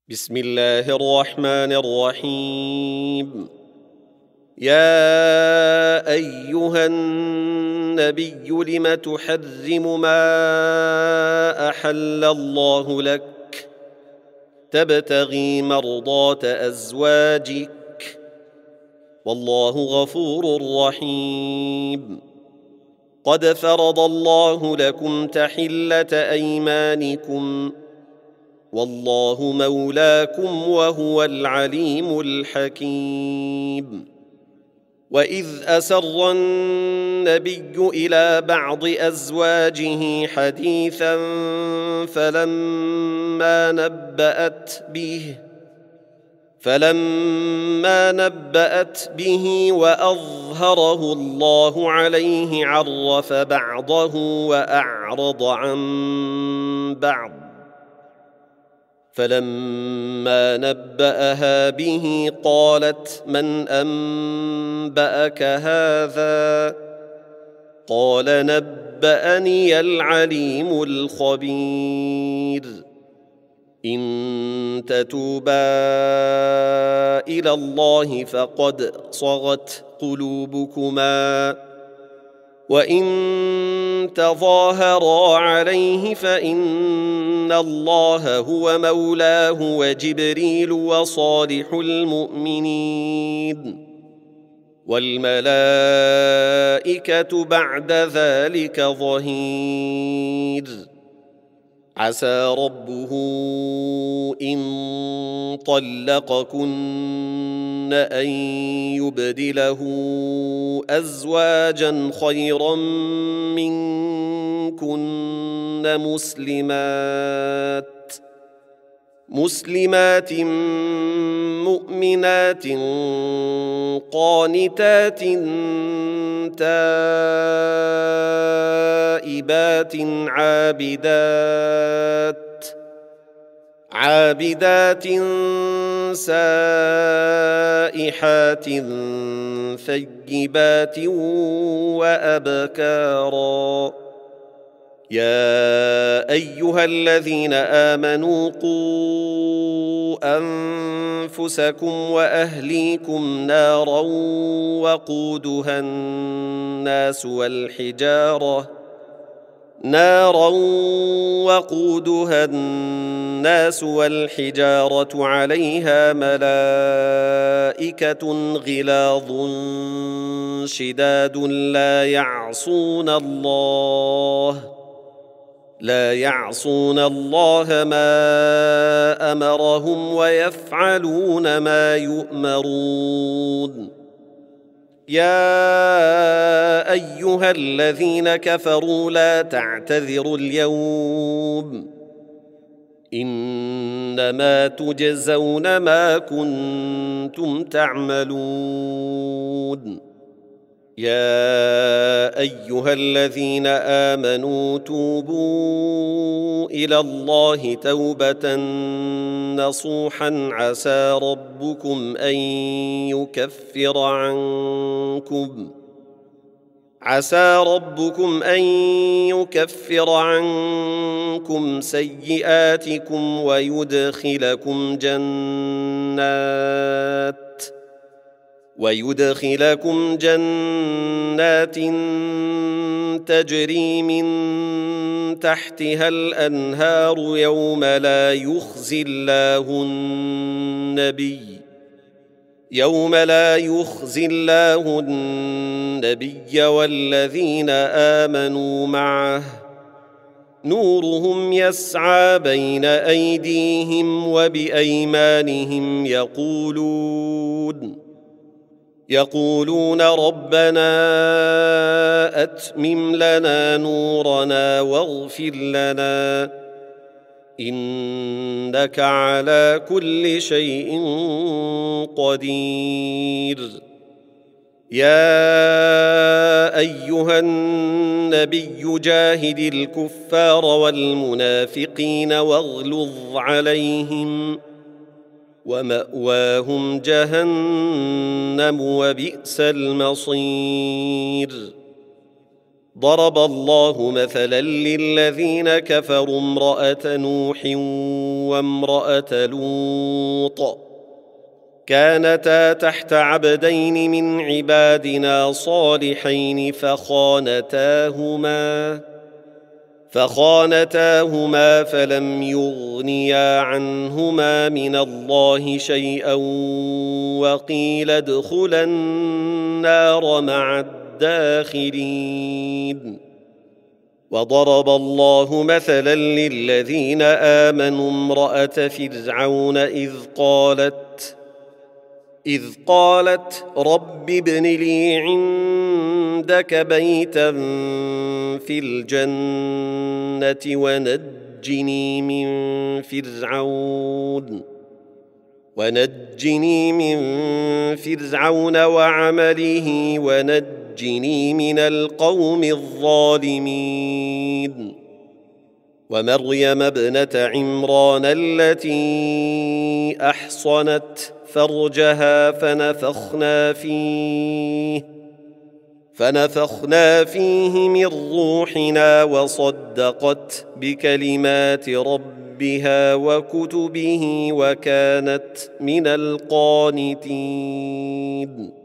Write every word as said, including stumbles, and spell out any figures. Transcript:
بسم الله الرحمن الرحيم. يا أيها النبي لم تحرم ما أحل الله لك تبتغي مرضات أزواجك والله غفور رحيم. قد فرض الله لكم تحلة أيمانكم والله مولاكم وهو العليم الحكيم. وإذ أسر النبي إلى بعض أزواجه حديثا فلما نبأت به فلما نبأت به وأظهره الله عليه عرف بعضه وأعرض عن بعض، فلما نبأها به قالت من أنبأك هذا؟ قال نبأني العليم الخبير. إن تتوبا إلى الله فقد صغت قلوبكما، وإن تظاهرا عليه فإن الله هو مولاه وجبريل وصالح المؤمنين والملائكة بعد ذلك ظهير. عسى ربه إن طلقكن أن يبدله أزواجا خيرا منكن مسلمات مسلمات مؤمنات قانتات تائبات عابدات عابدات سائحات ثيبات وأبكارا. يا أيها الذين آمنوا قوا أنفسكم وأهليكم نارا وقودها الناس والحجارة نارا وقودها الناس والحجارة عليها ملائكة غلاظ شداد لا يعصون الله لا يعصون الله ما أمرهم ويفعلون ما يؤمرون. يا أيها الذين كفروا لا تعتذروا اليوم إنما تجزون ما كنتم تعملون. يا أيها الذين آمنوا توبوا إلى الله توبة نصوحا عسى ربكم أن يكفر عنكم عسى ربكم أن يكفر عنكم سيئاتكم ويدخلكم جنات ويدخلكم جنات تجري من تحتها الأنهار يوم لا يخزي الله النبي يوم لا يخزي الله النبي والذين آمنوا معه نورهم يسعى بين أيديهم وبأيمانهم يقولون يقولون ربنا أتمم لنا نورنا واغفر لنا إنك على كل شيء قدير. يا أيها النبي جاهد الكفار والمنافقين واغلظ عليهم ومأواهم جهنم وبئس المصير. ضرب الله مثلا للذين كفروا امرأة نوح وامرأة لوط كانتا تحت عبدين من عبادنا صالحين فخانتاهما فخانتاهما فلم يغنيا عنهما من الله شيئا وقيل ادخلا النار مع الداخلين. وضرب الله مثلا للذين آمنوا امرأة فرعون إذ قالت إذ قالت رب ابن لي عندك بيتا في الجنة ونجني من فرعون ونجني من فرعون وعمله ونجني من القوم الظالمين. ومريم ابنة عمران التي أحصنت فرجها فنفخنا فيه فنفخنا فيه من روحنا وصدقت بكلمات ربها وكتبه وكانت من القانتين.